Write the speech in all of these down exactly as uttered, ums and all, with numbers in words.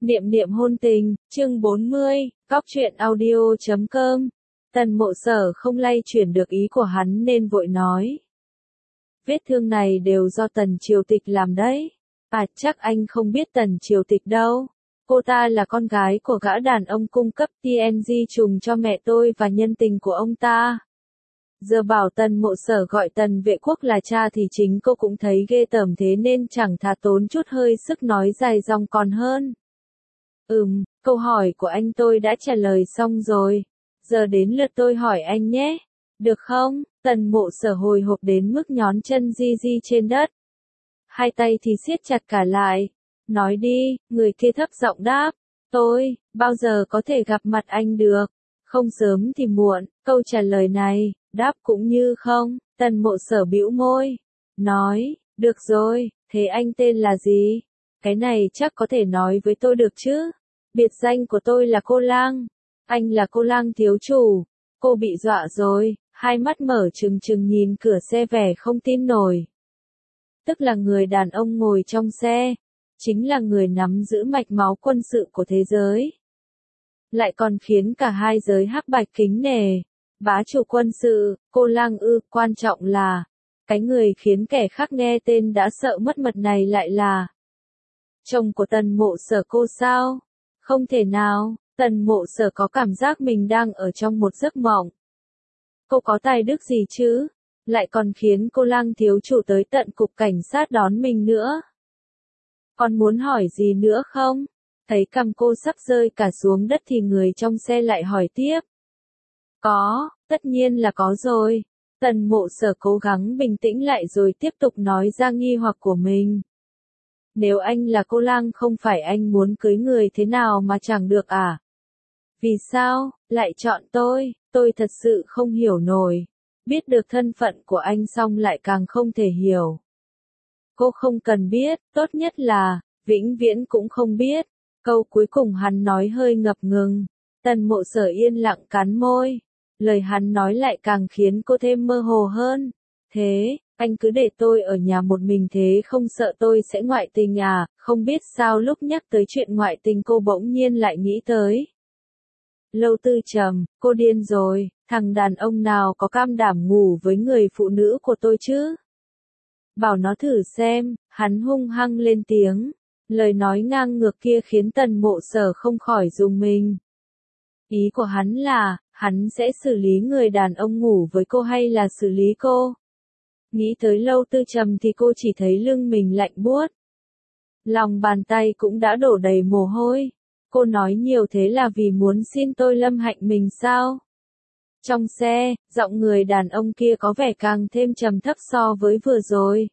Niệm niệm hôn tình, chương bốn mươi, Cóc truyện audio chấm com. Tần Mộ Sở không lay chuyển được ý của hắn nên vội nói. Vết thương này đều do Tần Triều Tịch làm đấy. À chắc anh không biết Tần Triều Tịch đâu. Cô ta là con gái của gã đàn ông cung cấp tê en giê trùng cho mẹ tôi và nhân tình của ông ta. Giờ bảo Tần Mộ Sở gọi Tần Vệ Quốc là cha thì chính cô cũng thấy ghê tởm, thế nên chẳng thà tốn chút hơi sức nói dài dòng còn hơn. Ừm, câu hỏi của anh tôi đã trả lời xong rồi. Giờ đến lượt tôi hỏi anh nhé. Được không? Tần Mộ Sở hồi hộp đến mức nhón chân di di trên đất. Hai tay thì siết chặt cả lại. Nói đi, người kia thấp giọng đáp. Tôi, bao giờ có thể gặp mặt anh được? Không sớm thì muộn, câu trả lời này, đáp cũng như không. Tần Mộ Sở bĩu môi. Nói, được rồi, thế anh tên là gì? Cái này chắc có thể nói với tôi được chứ? Biệt danh của tôi là Cô Lang. Anh là Cô Lang thiếu chủ. Cô bị dọa rồi, hai mắt mở trừng trừng nhìn cửa xe vẻ không tin nổi. Tức là người đàn ông ngồi trong xe, chính là người nắm giữ mạch máu quân sự của thế giới. Lại còn khiến cả hai giới hắc bạch kính nể. Bá chủ quân sự, Cô Lang ư, quan trọng là, cái người khiến kẻ khác nghe tên đã sợ mất mật này lại là chồng của Tần Mộ Sở cô sao? Không thể nào, Tần Mộ Sở có cảm giác mình đang ở trong một giấc mộng. Cô có tài đức gì chứ? Lại còn khiến Cô Lang thiếu chủ tới tận cục cảnh sát đón mình nữa. Còn muốn hỏi gì nữa không? Thấy cằm cô sắp rơi cả xuống đất thì người trong xe lại hỏi tiếp. Có, tất nhiên là có rồi. Tần Mộ Sở cố gắng bình tĩnh lại rồi tiếp tục nói ra nghi hoặc của mình. Nếu anh là Cô Lang không phải anh muốn cưới người thế nào mà chẳng được à? Vì sao, lại chọn tôi, tôi thật sự không hiểu nổi. Biết được thân phận của anh xong lại càng không thể hiểu. Cô không cần biết, tốt nhất là, vĩnh viễn cũng không biết. Câu cuối cùng hắn nói hơi ngập ngừng. Tần Mộ Sở yên lặng cắn môi. Lời hắn nói lại càng khiến cô thêm mơ hồ hơn. Thế, anh cứ để tôi ở nhà một mình thế không sợ tôi sẽ ngoại tình à? Không biết sao lúc nhắc tới chuyện ngoại tình cô bỗng nhiên lại nghĩ tới. Lâu Tư Trầm, cô điên rồi, thằng đàn ông nào có cam đảm ngủ với người phụ nữ của tôi chứ? Bảo nó thử xem, hắn hung hăng lên tiếng. Lời nói ngang ngược kia khiến Tần Mộ Sở không khỏi rùng mình. Ý của hắn là, hắn sẽ xử lý người đàn ông ngủ với cô hay là xử lý cô? Nghĩ tới Lâu Tư Trầm thì cô chỉ thấy lưng mình lạnh buốt. Lòng bàn tay cũng đã đổ đầy mồ hôi. Cô nói nhiều thế là vì muốn xin tôi lâm hạnh mình sao? Trong xe, giọng người đàn ông kia có vẻ càng thêm trầm thấp so với vừa rồi.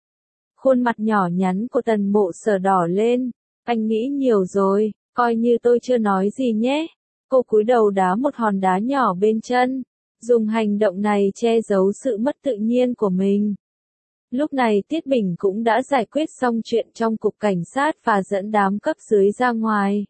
Khuôn mặt nhỏ nhắn của Tần Mộ Sở đỏ lên. Anh nghĩ nhiều rồi, coi như tôi chưa nói gì nhé. Cô cúi đầu đá một hòn đá nhỏ bên chân. Dùng hành động này che giấu sự mất tự nhiên của mình. Lúc này Tiết Bình cũng đã giải quyết xong chuyện trong cục cảnh sát và dẫn đám cấp dưới ra ngoài.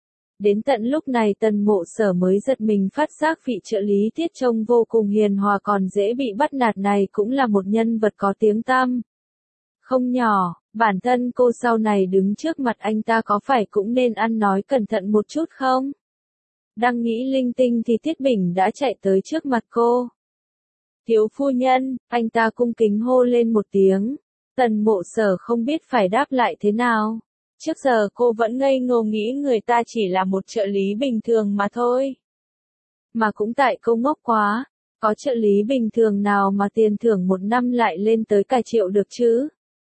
Đến tận lúc này Tần Mộ Sở mới giật mình phát giác vị trợ lý Tiết trông vô cùng hiền hòa còn dễ bị bắt nạt này cũng là một nhân vật có tiếng tăm. Không nhỏ, bản thân cô sau này đứng trước mặt anh ta có phải cũng nên ăn nói cẩn thận một chút không? Đang nghĩ linh tinh thì Tiết Bình đã chạy tới trước mặt cô. Thiếu phu nhân, anh ta cung kính hô lên một tiếng. Tần Mộ Sở không biết phải đáp lại thế nào. Trước giờ cô vẫn ngây ngô nghĩ người ta chỉ là một trợ lý bình thường mà thôi. Mà cũng tại cô ngốc quá, có trợ lý bình thường nào mà tiền thưởng một năm lại lên tới cả triệu được chứ?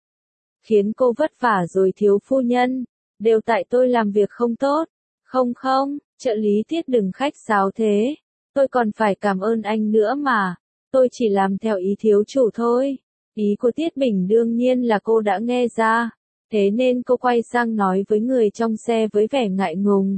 Khiến cô vất vả rồi thiếu phu nhân, đều tại tôi làm việc không tốt. Không không, trợ lý Tiết đừng khách sáo thế, tôi còn phải cảm ơn anh nữa mà, tôi chỉ làm theo ý thiếu chủ thôi. Ý của Tiết Bình đương nhiên là cô đã nghe ra, thế nên cô quay sang nói với người trong xe với vẻ ngại ngùng.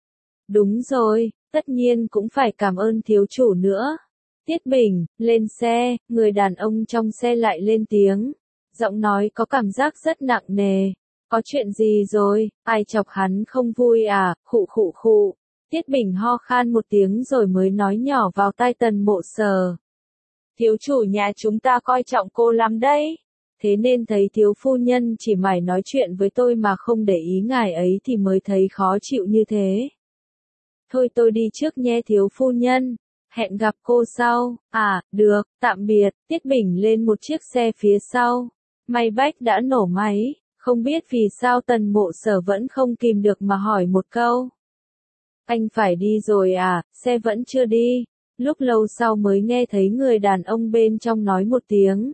Đúng rồi, tất nhiên cũng phải cảm ơn thiếu chủ nữa. Tiết Bình, lên xe, người đàn ông trong xe lại lên tiếng. Giọng nói có cảm giác rất nặng nề. Có chuyện gì rồi, ai chọc hắn không vui à, khụ khụ khụ. Tiết Bình ho khan một tiếng rồi mới nói nhỏ vào tai Tần Mộ Sở. Thiếu chủ nhà chúng ta coi trọng cô lắm đấy. thế nên thấy thiếu phu nhân chỉ mải nói chuyện với tôi mà không để ý ngài ấy thì mới thấy khó chịu như thế. Thôi tôi đi trước nhé thiếu phu nhân, hẹn gặp cô sau. À, được, tạm biệt. Tiết Bình lên một chiếc xe phía sau. Maybach đã nổ máy, không biết vì sao Tần Mộ Sở vẫn không kìm được mà hỏi một câu. Anh phải đi rồi à, xe vẫn chưa đi. Lúc lâu sau mới nghe thấy người đàn ông bên trong nói một tiếng.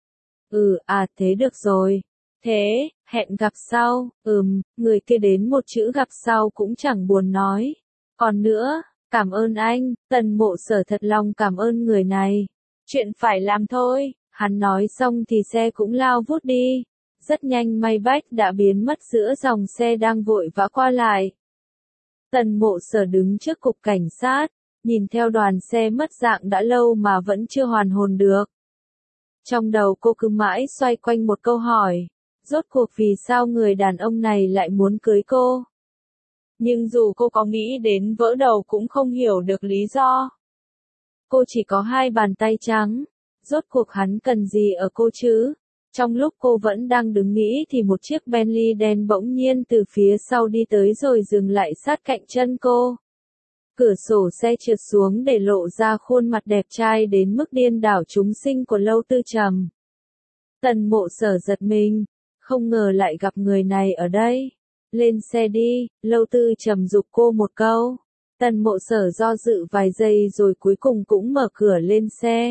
Ừ, à thế được rồi. Thế, hẹn gặp sau. Ừm, người kia đến một chữ gặp sau cũng chẳng buồn nói. Còn nữa, cảm ơn anh. Tần Mộ Sở thật lòng cảm ơn người này. Chuyện phải làm thôi. Hắn nói xong thì xe cũng lao vút đi. Rất nhanh Maybach đã biến mất giữa dòng xe đang vội vã qua lại. Tần Mộ Sở đứng trước cục cảnh sát, nhìn theo đoàn xe mất dạng đã lâu mà vẫn chưa hoàn hồn được. Trong đầu cô cứ mãi xoay quanh một câu hỏi, rốt cuộc vì sao người đàn ông này lại muốn cưới cô? Nhưng dù cô có nghĩ đến vỡ đầu cũng không hiểu được lý do. Cô chỉ có hai bàn tay trắng, rốt cuộc hắn cần gì ở cô chứ? Trong lúc cô vẫn đang đứng nghĩ thì một chiếc Bentley đen bỗng nhiên từ phía sau đi tới rồi dừng lại sát cạnh chân cô. Cửa sổ xe trượt xuống để lộ ra khuôn mặt đẹp trai đến mức điên đảo chúng sinh của Lâu Tư Trầm. Tần Mộ Sở giật mình, không ngờ lại gặp người này ở đây. Lên xe đi, Lâu Tư Trầm giục cô một câu. Tần Mộ Sở do dự vài giây rồi cuối cùng cũng mở cửa lên xe.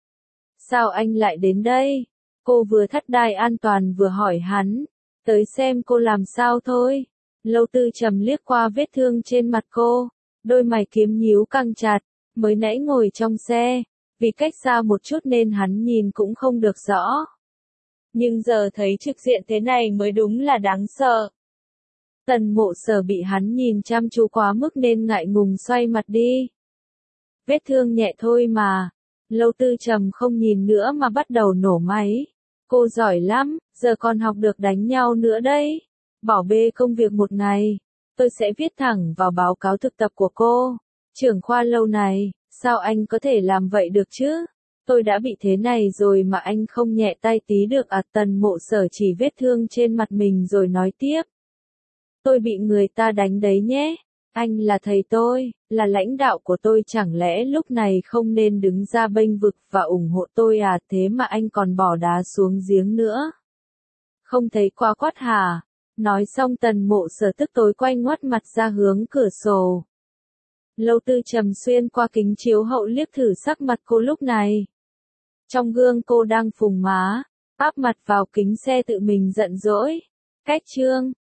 Sao anh lại đến đây? Cô vừa thắt đai an toàn vừa hỏi hắn. Tới xem cô làm sao thôi. Lâu Tư Trầm liếc qua vết thương trên mặt cô. Đôi mày kiếm nhíu căng chặt. Mới nãy ngồi trong xe. Vì cách xa một chút nên hắn nhìn cũng không được rõ. Nhưng giờ thấy trực diện thế này mới đúng là đáng sợ. Tần Mộ Sở bị hắn nhìn chăm chú quá mức nên ngại ngùng xoay mặt đi. Vết thương nhẹ thôi mà. Lâu Tư Trầm không nhìn nữa mà bắt đầu nổ máy. Cô giỏi lắm, giờ còn học được đánh nhau nữa đấy. Bỏ bê công việc một ngày. Tôi sẽ viết thẳng vào báo cáo thực tập của cô. Trưởng khoa Lâu này, sao anh có thể làm vậy được chứ? Tôi đã bị thế này rồi mà anh không nhẹ tay tí được à? Tần Mộ Sở chỉ vết thương trên mặt mình rồi nói tiếp. Tôi bị người ta đánh đấy nhé. Anh là thầy tôi, là lãnh đạo của tôi, chẳng lẽ lúc này không nên đứng ra bênh vực và ủng hộ tôi à? Thế mà anh còn bỏ đá xuống giếng nữa. Không thấy quá quát hả? Nói xong Tần Mộ Sở tức tối quay ngoắt mặt ra hướng cửa sổ. Lâu Tư Trầm xuyên qua kính chiếu hậu liếc thử sắc mặt cô lúc này. Trong gương cô đang phùng má, áp mặt vào kính xe tự mình giận dỗi. Cách chương